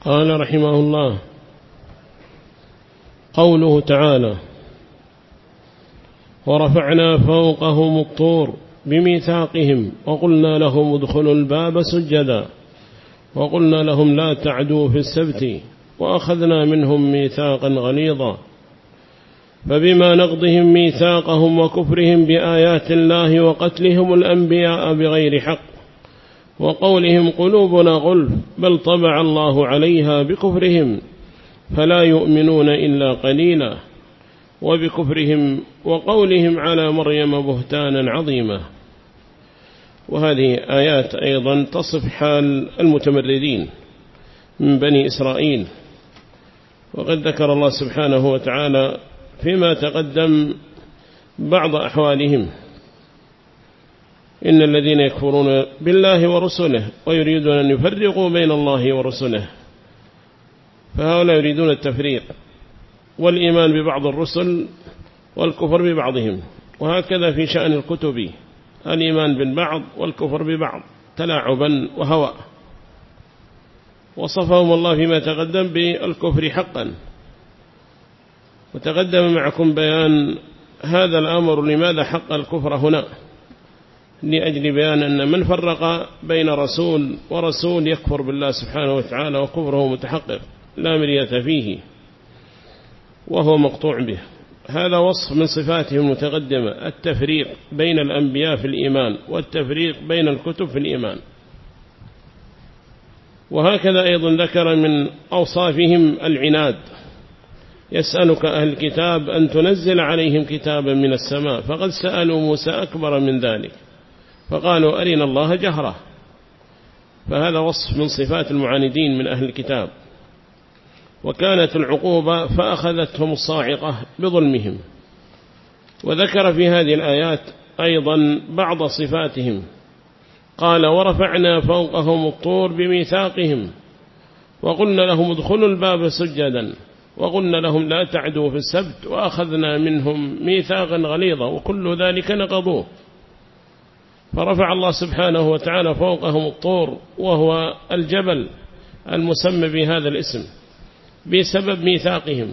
قال رحمه الله: قوله تعالى: ورفعنا فوقهم الطور بميثاقهم وقلنا لهم ادخلوا الباب سجدا وقلنا لهم لا تعدوا في السبت وأخذنا منهم ميثاقا غليظا. فبما نقضهم ميثاقهم وكفرهم بآيات الله وقتلهم الأنبياء بغير حق وقولهم قلوبنا غلف بل طبع الله عليها بكفرهم فلا يؤمنون إلا قليلا، وبكفرهم وقولهم على مريم بهتانا عظيما. وهذه آيات أيضا تصف حال المتمردين من بني إسرائيل. وقد ذكر الله سبحانه وتعالى فيما تقدم بعض أحوالهم: إن الذين يكفرون بالله ورسله ويريدون أن يفرقوا بين الله ورسله، فهؤلاء يريدون التفريق والإيمان ببعض الرسل والكفر ببعضهم. وهكذا في شأن الكتب، الإيمان بالبعض والكفر ببعض تلاعبا وهوى. وصفهم الله فيما تقدم بالكفر حقا. وتقدم معكم بيان هذا الأمر لماذا حق الكفر هنا، لأجل بيان أن من فرق بين رسول ورسول يكفر بالله سبحانه وتعالى وكفره متحقق لا مرية فيه وهو مقطوع به. هذا وصف من صفاته المتقدمة: التفريق بين الأنبياء في الإيمان والتفريق بين الكتب في الإيمان. وهكذا أيضا ذكر من أوصافهم العناد: يسألك أهل الكتاب أن تنزل عليهم كتابا من السماء فقد سألوا موسى أكبر من ذلك فقالوا أرنا الله جهرة. فهذا وصف من صفات المعاندين من أهل الكتاب. وكانت العقوبة فأخذتهم الصاعقة بظلمهم. وذكر في هذه الآيات أيضا بعض صفاتهم، قال: ورفعنا فوقهم الطور بميثاقهم وقلنا لهم ادخلوا الباب سجدا وقلنا لهم لا تعدوا في السبت وأخذنا منهم ميثاقا غليظا وكل ذلك نقضوه. فرفع الله سبحانه وتعالى فوقهم الطور، وهو الجبل المسمى بهذا الاسم بسبب ميثاقهم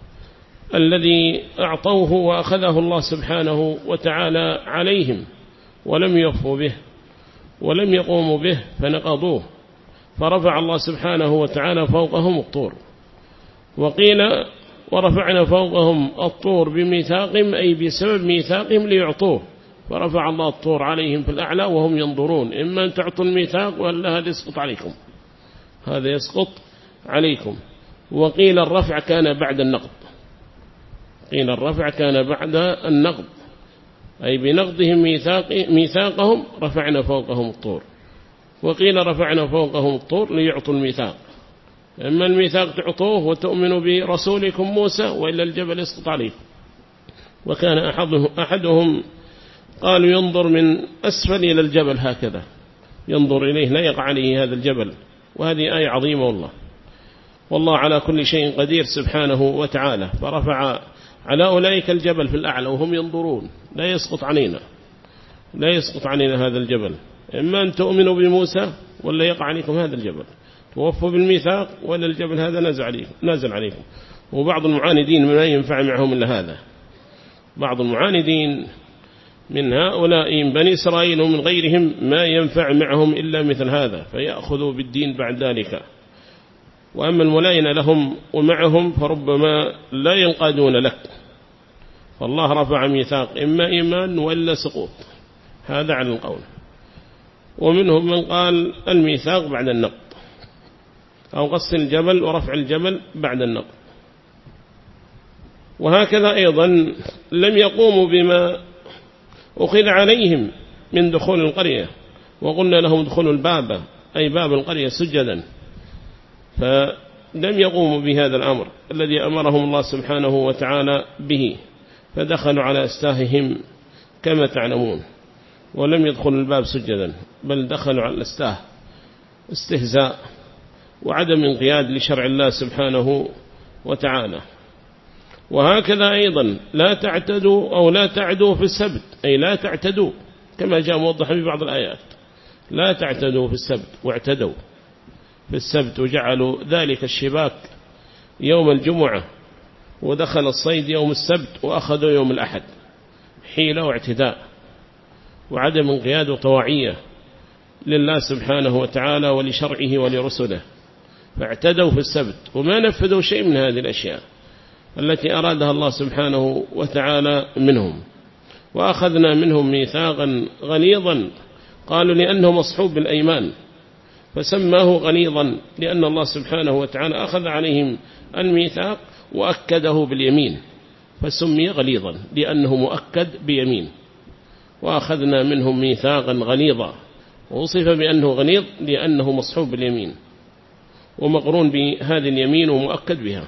الذي أعطوه وأخذه الله سبحانه وتعالى عليهم ولم يوفوا به ولم يقوموا به فنقضوه. فرفع الله سبحانه وتعالى فوقهم الطور. وقيل: ورفعنا فوقهم الطور بميثاقهم، أي بسبب ميثاقهم ليعطوه، فرفع الله الطور عليهم في الأعلى وهم ينظرون، إما أن تعطوا الميثاق ولا هذا يسقط عليكم، هذا يسقط عليكم. وقيل الرفع كان بعد النقض، قيل الرفع كان بعد النقض، أي بنقضهم ميثاقهم رفعنا فوقهم الطور. وقيل رفعنا فوقهم الطور ليعطوا الميثاق، إما الميثاق تعطوه وتؤمنوا برسولكم موسى وإلا الجبل يسقط عليكم. وكان أحدهم قالوا ينظر من أسفل إلى الجبل هكذا، ينظر إليه لا يقع عليه هذا الجبل. وهذه آية عظيمة والله على كل شيء قدير سبحانه وتعالى. فرفع على أولئك الجبل في الأعلى وهم ينظرون، لا يسقط علينا، لا يسقط علينا هذا الجبل، إما أن تؤمنوا بموسى ولا يقع عليكم هذا الجبل، توفوا بالميثاق ولا الجبل هذا نازل عليكم. وبعض المعاندين ما ينفع معهم إلا هذا، بعض المعاندين من هؤلاء من بني إسرائيل ومن غيرهم ما ينفع معهم إلا مثل هذا، فيأخذوا بالدين بعد ذلك. وأما الملاين لهم ومعهم فربما لا ينقادون لك. فالله رفع ميثاق إما إيمان وإلا سقوط، هذا على القول. ومنهم من قال الميثاق بعد النقض، أو قص الجبل ورفع الجبل بعد النقض. وهكذا أيضا لم يقوموا بما أخذ عليهم من دخول القرية، وقلنا لهم ادخلوا الباب، أي باب القرية سجدا، فلم يقوموا بهذا الأمر الذي أمرهم الله سبحانه وتعالى به، فدخلوا على أستاههم كما تعلمون، ولم يدخلوا الباب سجدا بل دخلوا على الأستاه، استهزاء وعدم انقياد لشرع الله سبحانه وتعالى. وهكذا أيضا لا تعتدوا أو لا تعدوا في السبت، أي لا تعتدوا كما جاء موضح في بعض الآيات، لا تعتدوا في السبت واعتدوا، في السبت وجعلوا ذلك الشباك يوم الجمعة، ودخل الصيد يوم السبت وأخذوا يوم الأحد، حيلة واعتداء وعدم انقياد وطواعية لله سبحانه وتعالى ولشرعه ولرسله، فاعتدوا في السبت وما نفذوا شيء من هذه الأشياء التي أرادها الله سبحانه وتعالى منهم. وأخذنا منهم ميثاقا غليظا، قالوا لأنه مصحوب بالأيمان فسماه غليظا، لأن الله سبحانه وتعالى أخذ عليهم الميثاق وأكده باليمين فسمي غليظا لأنه مؤكد بيمين. وأخذنا منهم ميثاقا غليظا، ووصف بأنه غليظ لأنه مصحوب باليمين ومقرون بهذه اليمين ومؤكد بها.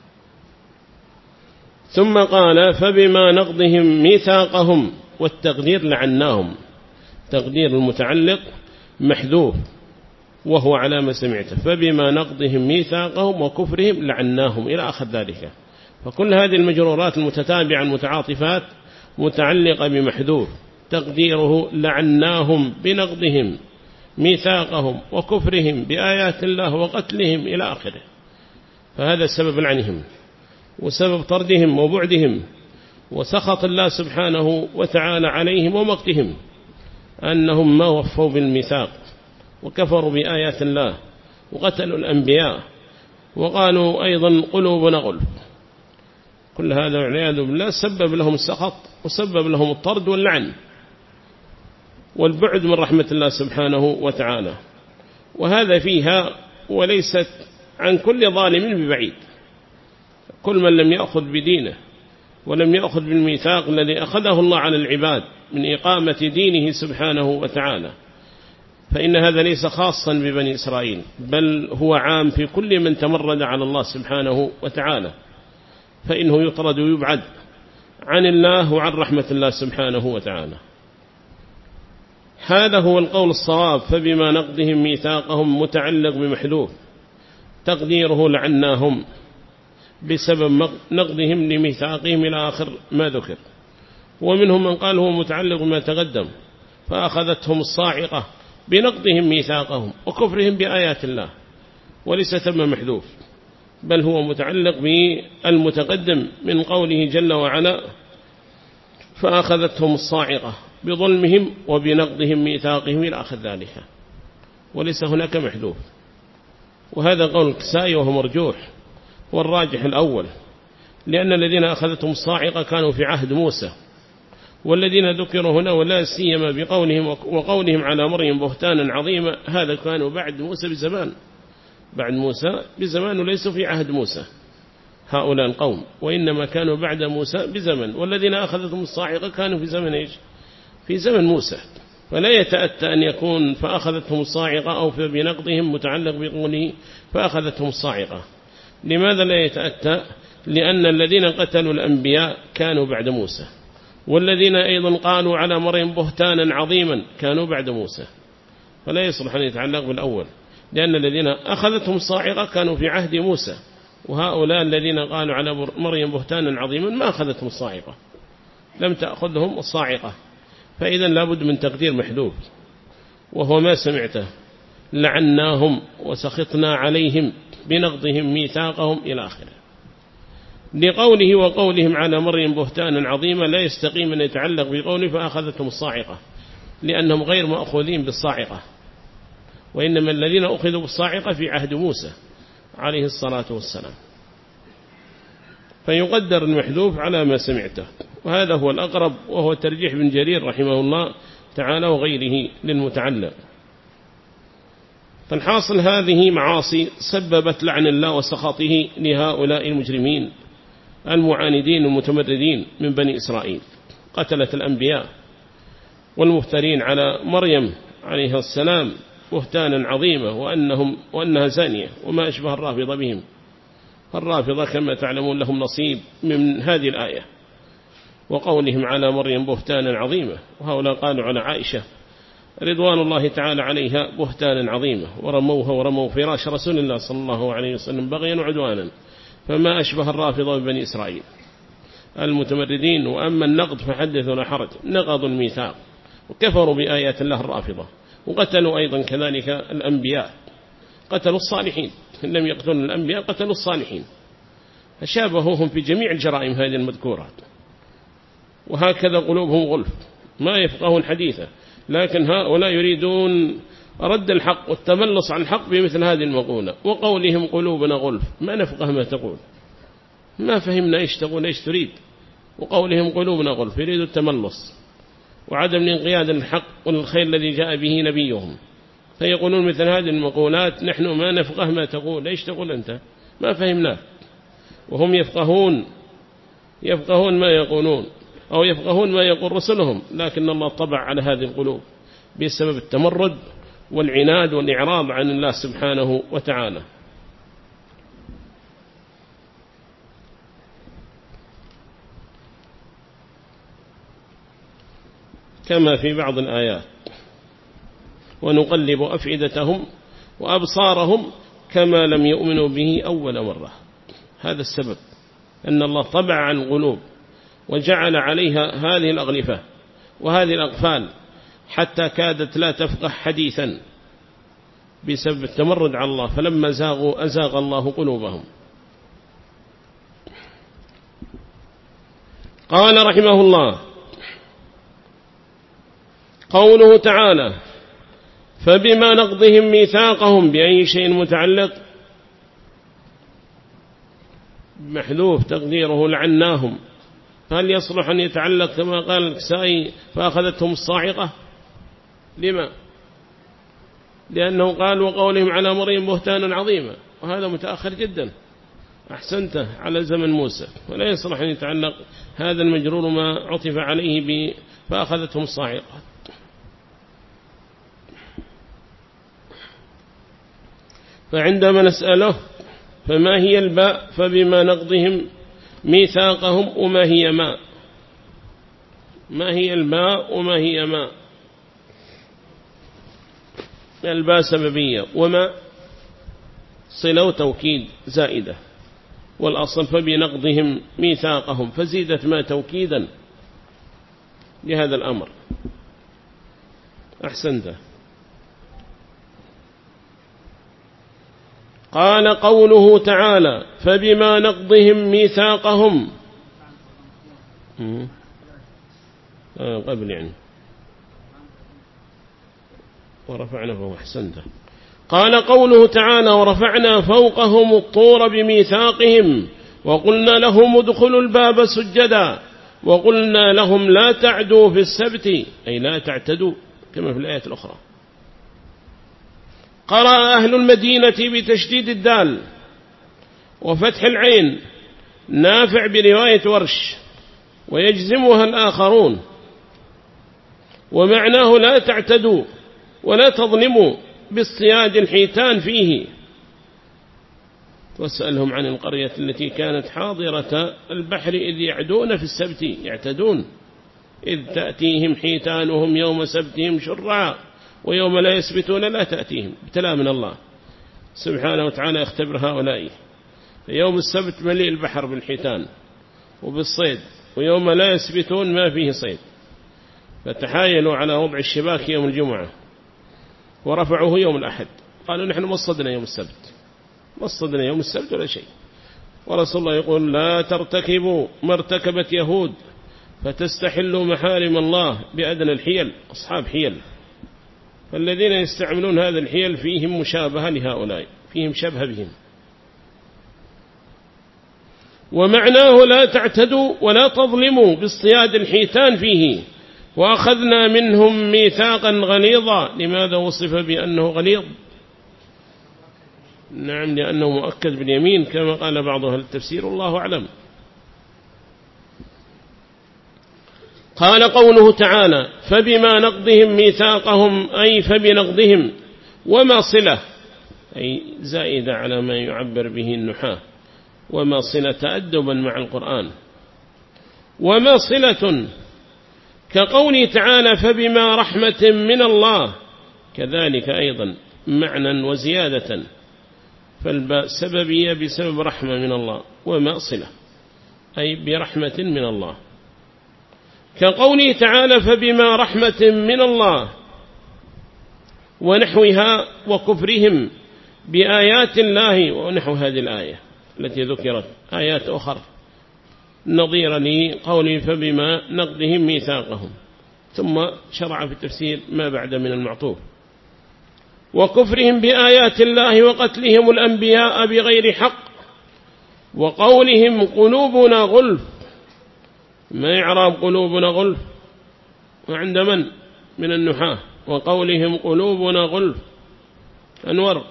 ثم قال فبما نقضهم ميثاقهم، والتقدير لعناهم، تقدير المتعلق محذوف وهو على ما سمعته، فبما نقضهم ميثاقهم وكفرهم لعناهم إلى آخر ذلك. فكل هذه المجرورات المتتابعة المتعاطفات متعلقة بمحذوف، تقديره لعناهم بنقضهم ميثاقهم وكفرهم بآيات الله وقتلهم إلى آخره. فهذا سبب لعنهم وسبب طردهم وبعدهم وسخط الله سبحانه وتعالى عليهم ومقتهم، أنهم ما وفوا بالميثاق وكفروا بآيات الله وقتلوا الأنبياء وقالوا أيضا قلوبنا غلف. كل هذا والعياذ بالله سبب لهم السخط وسبب لهم الطرد واللعن والبعد من رحمة الله سبحانه وتعالى. وهذا فيها وليست عن كل ظالم ببعيد. كل من لم يأخذ بدينه ولم يأخذ بالميثاق الذي أخذه الله على العباد من إقامة دينه سبحانه وتعالى، فإن هذا ليس خاصا ببني إسرائيل، بل هو عام في كل من تمرد على الله سبحانه وتعالى، فإنه يطرد ويبعد عن الله وعن رحمة الله سبحانه وتعالى. هذا هو القول الصواب. فبما نقضهم ميثاقهم متعلق بمحذوف، تقديره لعناهم بسبب نقضهم لميثاقهم إلى آخر ما ذكر. ومنهم من قال هو متعلق بما تقدم، فأخذتهم الصاعقة بنقضهم ميثاقهم وكفرهم بآيات الله، وليس ثم محذوف، بل هو متعلق بالمتقدم من قوله جل وعلا فأخذتهم الصاعقة بظلمهم وبنقضهم ميثاقهم إلى آخر ذلك، وليس هناك محذوف. وهذا قول الكسائي وهو مرجوح، والراجح الأول، لأن الذين أخذتهم الصاعقة كانوا في عهد موسى، والذين ذكروا هنا ولا سيما بقولهم وقولهم على مريم بهتانا عظيما، هذا كانوا بعد موسى بزمان، بعد موسى بزمان وليسوا في عهد موسى هؤلاء القوم، وإنما كانوا بعد موسى بزمن. والذين أخذتهم الصاعقة كانوا في زمن إيش؟ في زمن موسى. فلا يتأتى أن يكون فأخذتهم الصاعقة أو بنقضهم متعلق بقوله فأخذتهم الصاعقة. لماذا لا يتأتى؟ لأن الذين قتلوا الأنبياء كانوا بعد موسى، والذين أيضا قالوا على مريم بهتانا عظيما كانوا بعد موسى، فلا يصلح أن يتعلق بالأول، لأن الذين أخذتهم الصاعقة كانوا في عهد موسى، وهؤلاء الذين قالوا على مريم بهتانا عظيما ما أخذتهم الصاعقة، لم تأخذهم الصاعقة. فإذا لابد من تقدير محذوف، وهو ما سمعته لعناهم وسخطنا عليهم بنقضهم ميثاقهم إلى آخره. لقوله وقولهم على مريم بهتانا عظيما لا يستقيم أن يتعلق بقوله فأخذتهم الصاعقة، لأنهم غير مأخوذين بالصاعقة، وإنما الذين أخذوا بالصاعقة في عهد موسى عليه الصلاة والسلام. فيقدر المحذوف على ما سمعته، وهذا هو الأقرب، وهو ترجيح بن جرير رحمه الله تعالى وغيره للمتعلق. فالحاصل هذه معاصي سببت لعن الله وسخطه لهؤلاء المجرمين المعاندين المتمردين من بني إسرائيل، قتلة الأنبياء والمفترين على مريم عليه السلام بهتانا عظيمة وأنها زانية وما أشبه الرافضة بهم. الرافضة كما تعلمون لهم نصيب من هذه الآية وقولهم على مريم بهتانا عظيمة، وهؤلاء قالوا على عائشة رضوان الله تعالى عليها بهتانا عظيمة، ورموها ورموا فراش رسول الله صلى الله عليه وسلم بغيا وعدوانا، فما أشبه الرافضة ببني إسرائيل المتمردين. وأما النقض فحدث ولا حرج، نقضوا الميثاق وكفروا بآيات الله الرافضة، وقتلوا أيضا كذلك الأنبياء قتلوا الصالحين، إن لم يقتلوا الأنبياء قتلوا الصالحين، فشابهوهم في جميع الجرائم هذه المذكورات. وهكذا قلوبهم غلف ما يفقهون حديثا، لكن هؤلاء يريدون رد الحق والتملص عن الحق بمثل هذه المقولة، وقولهم قلوبنا غلف، ما نفقه ما تقول، ما فهمنا إيش تقول إيش تريد. وقولهم قلوبنا غلف، يريدوا التملص وعدم الانقياد للحق والخير الذي جاء به نبيهم، فيقولون مثل هذه المقولات نحن ما نفقه ما تقول، إيش تقول أنت ما فهمناه. وهم يفقهون ما يقولون أو يفقهون ما يقول رسلهم، لكن الله طبع على هذه القلوب بسبب التمرد والعناد والإعراض عن الله سبحانه وتعالى. كما في بعض الآيات ونقلب أفئدتهم وأبصارهم كما لم يؤمنوا به أول مرة. هذا السبب أن الله طبع على القلوب وجعل عليها هذه الأغلفة وهذه الأقفال حتى كادت لا تفقه حديثا بسبب التمرد على الله، فلما زاغوا أزاغ الله قلوبهم. قال رحمه الله قوله تعالى فبما نقضهم ميثاقهم بأي شيء متعلق، محذوف تقديره لعناهم، هل يصلح أن يتعلق كما قال الكسائي فأخذتهم الصاعقة؟ لما؟ لأنه قال وقولهم على مريم بهتانا عظيما، وهذا متأخر جدا، أحسنته على زمن موسى، ولا يصلح أن يتعلق هذا المجرور ما عطف عليه فأخذتهم الصاعقة. فعندما نسأله فما هي الباء فبما نقضهم ميثاقهم، وما هي ما هي الباء وما هي ما؟ الباء سببية، وما صلة توكيد زائدة، والأصل فبنقضهم ميثاقهم، فزيدت ما توكيدا لهذا الأمر. أحسنت. قال قوله تعالى فبما نقضهم ميثاقهم قبل يعني ورفعنا فوق. أحسنت. قال قوله تعالى ورفعنا فوقهم الطور بميثاقهم وقلنا لهم ادخلوا الباب سجدا وقلنا لهم لا تعدوا في السبت، أي لا تعتدوا كما في الآية الأخرى. قرأ أهل المدينة بتشديد الدال وفتح العين، نافع برواية ورش، ويجزمها الآخرون، ومعناه لا تعتدوا ولا تظلموا باصطياد الحيتان فيه. واسألهم عن القرية التي كانت حاضرة البحر إذ يعدون في السبت، يعتدون، إذ تأتيهم حيتانهم يوم سبتهم شرعا ويوم لا يسبتون لا تأتيهم. ابتلاء من الله سبحانه وتعالى يختبر هؤلاء. يوم السبت مليء البحر بالحيتان وبالصيد، ويوم لا يسبتون ما فيه صيد، فتحايلوا على وضع الشباك يوم الجمعة ورفعوه يوم الأحد، قالوا نحن مصدنا يوم السبت، مصدنا يوم السبت ولا شيء. ورسول الله يقول لا ترتكبوا ما ارتكبت يهود فتستحلوا محارم الله بأدنى الحيل. أصحاب حيل، فالذين يستعملون هذا الحيل فيهم مشابهة لهؤلاء، فيهم شبه بهم. ومعناه لا تعتدوا ولا تظلموا باصطياد الحيتان فيه، وأخذنا منهم ميثاقا غليظا. لماذا وصف بأنه غليظ؟ نعم، لأنه مؤكد باليمين كما قال بعض أهل التفسير، الله أعلم. قال قوله تعالى فبما نقضهم ميثاقهم، أي فبنقضهم، وما صلة أي زائدة على ما يعبر به النحاة، وما صلة تأدبا مع القرآن، وما صلة كقوله تعالى فبما رحمة من الله، كذلك أيضا معنى وزيادة، فالباء سببية بسبب رحمة من الله، وما صلة أي برحمة من الله، كقوله تعالى فبما رحمة من الله ونحوها وكفرهم بآيات الله ونحو هذه الآية التي ذكرت آيات أخرى نظير لقوله فبما نقضهم ميثاقهم، ثم شرع في التفسير ما بعد من المعطوف. وكفرهم بآيات الله وقتلهم الأنبياء بغير حق وقولهم قلوبنا غلف. ما إعراب قلوبنا غلف؟ وعند من النحاة؟ وقولهم قلوبنا غلف. أنور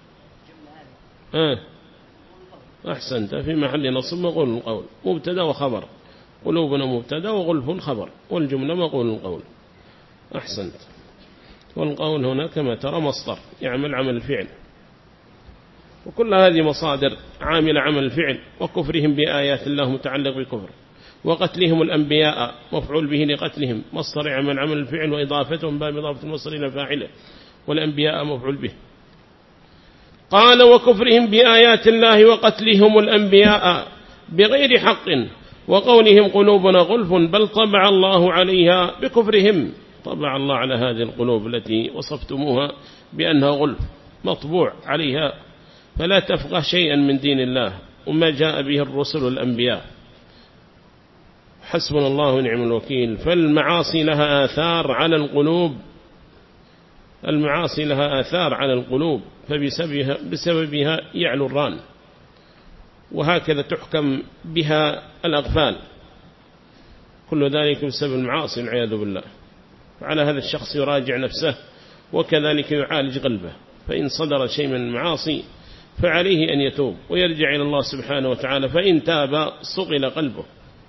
أحسنت، في محل نصب مقول القول، مبتدا وخبر، قلوبنا مبتدا وغلف خبر، والجملة مقول القول. أحسنت. والقول هنا كما ترى مصدر يعمل عمل الفعل، وكل هذه مصادر عامل عمل الفعل. وكفرهم بآيات الله متعلق بكفر، وقتلهم الأنبياء مفعول به لقتلهم مصدر يعمل عمل الفعل، وإضافتهم باب إضافة المصدر إلى فاعله، والأنبياء مفعول به. قال وكفرهم بآيات الله وقتلهم الأنبياء بغير حق وقولهم قلوبنا غلف بل طبع الله عليها بكفرهم. طبع الله على هذه القلوب التي وصفتموها بأنها غلف مطبوع عليها، فلا تفقه شيئا من دين الله وما جاء به الرسل والأنبياء. حسبنا الله ونعم الوكيل. فالمعاصي لها آثار على القلوب، المعاصي لها آثار على القلوب، فبسببها يعلو الران، وهكذا تحكم بها الأغفال، كل ذلك بسبب المعاصي والعياذ بالله. وعلى هذا الشخص يراجع نفسه، وكذلك يعالج قلبه، فإن صدر شيء من المعاصي فعليه أن يتوب ويرجع إلى الله سبحانه وتعالى، فإن تاب صقل قلبه،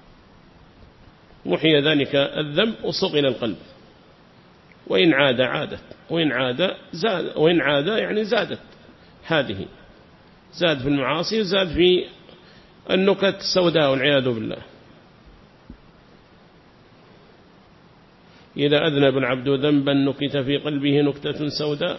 محي ذلك الذنب وصقل القلب، وإن عاد عادت، وإن عاد زاد، وإن عاد يعني زادت، هذه زاد في المعاصي وزاد في النكت السوداء والعياذ بالله. إذا أذنب العبد ذنبا نكت في قلبه نكتة سوداء.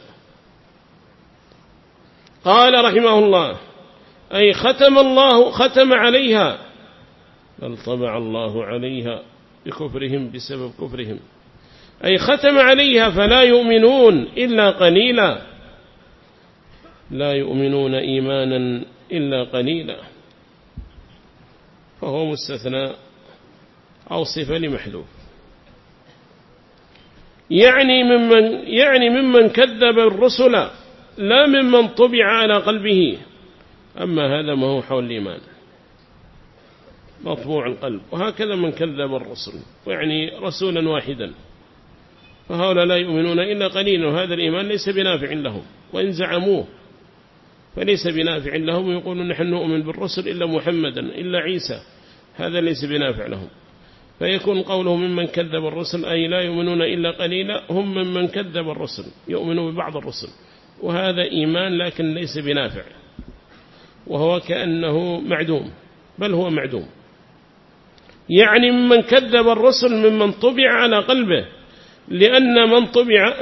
قال رحمه الله أي ختم عليها، بل طبع الله عليها بكفرهم بسبب كفرهم، أي ختم عليها فلا يؤمنون إلا قليلا، لا يؤمنون إيمانا إلا قليلا، فهو مستثنى أو صفة لمحذوف. يعني ممن كذب الرسل لا ممن طبع على قلبه، أما هذا ما هو حول الإيمان مطبوع القلب، وهكذا من كذب الرسل، ويعني رسولا واحدا، فهؤلاء لا يؤمنون إلا قليلا، وهذا الإيمان ليس بنافع لهم، وإن زعموه فليس بنافع لهم، ويقولون نحن نؤمن بالرسل إلا محمدا إلا عيسى، هذا ليس بنافع لهم. فيكون قوله ممن كذب الرسل أي لا يؤمنون إلا قليلا، هم ممن كذب الرسل يؤمنوا ببعض الرسل، وهذا إيمان لكن ليس بنافع، وهو كأنه معدوم، بل هو معدوم. يعني ممن كذب الرسل ممن طبع على قلبه، لأن من طبع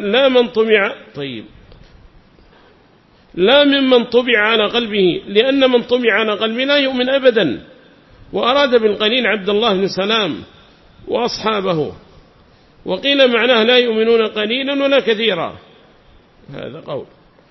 لا ممن طبع على قلبه، لأن من طبع على قلبه لا يؤمن أبدا. وأراد بالقليل عبد الله بن سلام وأصحابه، وقيل معناه لا يؤمنون قليلا ولا كثيرا، هذا قول،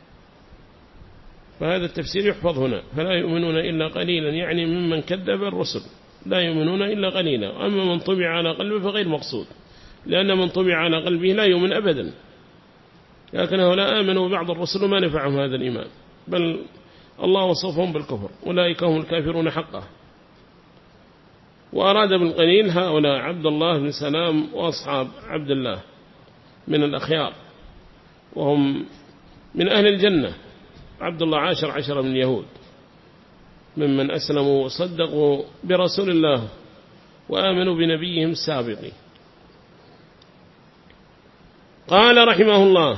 فهذا التفسير يحفظ هنا، فلا يؤمنون إلا قليلا يعني ممن كذب الرسل لا يؤمنون إلا قليلا. أما من طبع على قلبه فغير مقصود، لأن من طبع على قلبه لا يؤمن أبدا، لكن هؤلاء آمنوا بعض الرسل وما نفعهم هذا الإيمان، بل الله وصفهم بالكفر، أولئك هم الكافرون حقا. وأراد بالقليل هؤلاء عبد الله بن سلام وأصحاب عبد الله من الأخيار، وهم من أهل الجنة. عبد الله عشر من اليهود ممن أسلموا وصدقوا برسول الله وآمنوا بنبيهم السابق. قال رحمه الله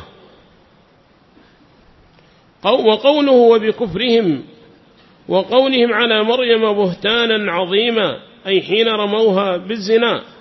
وقوله وبكفرهم وقولهم على مريم بهتانا عظيما، أي حين رموها بالزنا